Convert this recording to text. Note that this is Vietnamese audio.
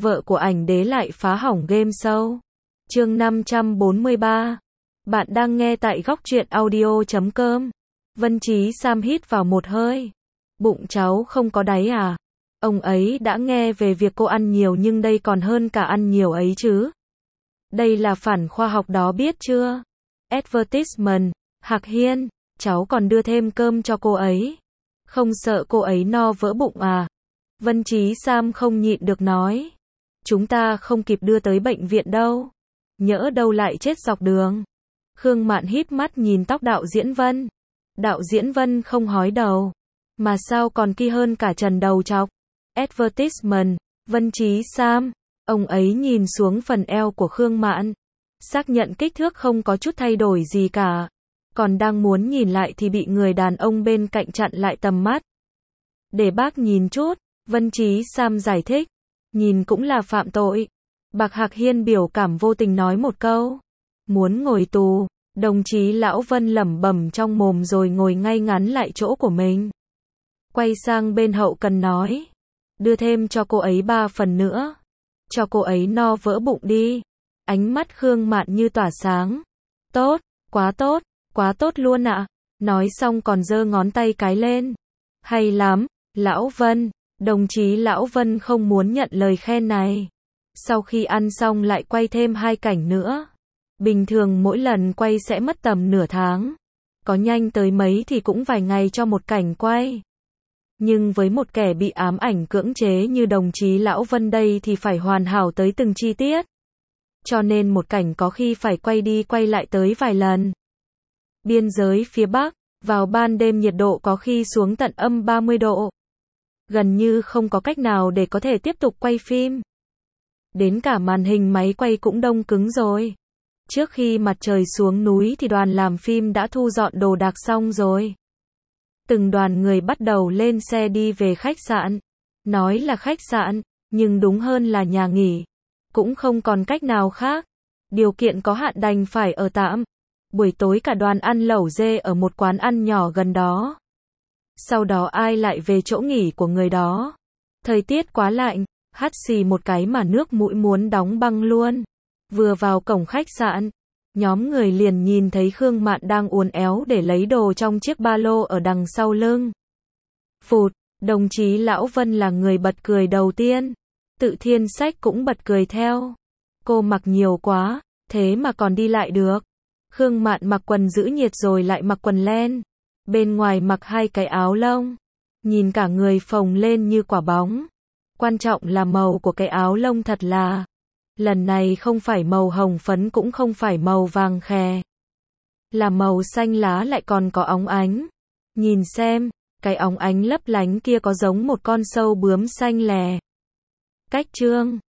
vợ của ảnh đế lại phá hỏng game show. Chương 543. Bạn đang nghe tại góc truyện audio.com. Vân Chí Sam hít vào một hơi. Bụng cháu không có đáy à? Ông ấy đã nghe về việc cô ăn nhiều nhưng đây còn hơn cả ăn nhiều ấy chứ. Đây là phản khoa học đó biết chưa? Advertisement. Hạc Hiên, cháu còn đưa thêm cơm cho cô ấy. Không sợ cô ấy no vỡ bụng à? Vân Chí Sam không nhịn được nói. Chúng ta không kịp đưa tới bệnh viện đâu. Nhỡ đâu lại chết dọc đường. Khương Mạn híp mắt nhìn tóc đạo diễn Vân. Đạo diễn Vân không hói đầu. Mà sao còn kỳ hơn cả Trần đầu chọc. Advertisement. Vân Chí Sam. Ông ấy nhìn xuống phần eo của Khương Mạn. Xác nhận kích thước không có chút thay đổi gì cả. Còn đang muốn nhìn lại thì bị người đàn ông bên cạnh chặn lại tầm mắt. Để bác nhìn chút. Vân Chí Sam giải thích. Nhìn cũng là phạm tội. Bạc Hạc Hiên biểu cảm vô tình nói một câu. Muốn ngồi tù. Đồng chí Lão Vân lẩm bẩm trong mồm rồi ngồi ngay ngắn lại chỗ của mình. Quay sang bên hậu cần nói. Đưa thêm cho cô ấy 3 phần nữa. Cho cô ấy no vỡ bụng đi. Ánh mắt Khương Mạn như tỏa sáng. Tốt, quá tốt luôn ạ. Nói xong còn giơ ngón tay cái lên. Hay lắm, Lão Vân. Đồng chí Lão Vân không muốn nhận lời khen này. Sau khi ăn xong lại quay thêm 2 cảnh nữa. Bình thường mỗi lần quay sẽ mất tầm nửa tháng. Có nhanh tới mấy thì cũng vài ngày cho một cảnh quay. Nhưng với một kẻ bị ám ảnh cưỡng chế như đồng chí Lão Vân đây thì phải hoàn hảo tới từng chi tiết. Cho nên một cảnh có khi phải quay đi quay lại tới vài lần. Biên giới phía Bắc, vào ban đêm nhiệt độ có khi xuống tận âm 30 độ. Gần như không có cách nào để có thể tiếp tục quay phim. Đến cả màn hình máy quay cũng đông cứng rồi. Trước khi mặt trời xuống núi thì đoàn làm phim đã thu dọn đồ đạc xong rồi. Từng đoàn người bắt đầu lên xe đi về khách sạn. Nói là khách sạn, nhưng đúng hơn là nhà nghỉ. Cũng không còn cách nào khác. Điều kiện có hạn đành phải ở tạm. Buổi tối cả đoàn ăn lẩu dê ở một quán ăn nhỏ gần đó. Sau đó ai lại về chỗ nghỉ của người đó. Thời tiết quá lạnh, hắt xì một cái mà nước mũi muốn đóng băng luôn. Vừa vào cổng khách sạn, nhóm người liền nhìn thấy Khương Mạn đang uốn éo để lấy đồ trong chiếc ba lô ở đằng sau lưng. Phụt, đồng chí Lão Vân là người bật cười đầu tiên. Tự Thiên Sách cũng bật cười theo. Cô mặc nhiều quá, thế mà còn đi lại được. Khương Mạn mặc quần giữ nhiệt rồi lại mặc quần len. Bên ngoài mặc 2 cái áo lông. Nhìn cả người phồng lên như quả bóng. Quan trọng là màu của cái áo lông thật là. Lần này không phải màu hồng phấn cũng không phải màu vàng khè. Là màu xanh lá lại còn có óng ánh. Nhìn xem, cái óng ánh lấp lánh kia có giống một con sâu bướm xanh lè. Cách chương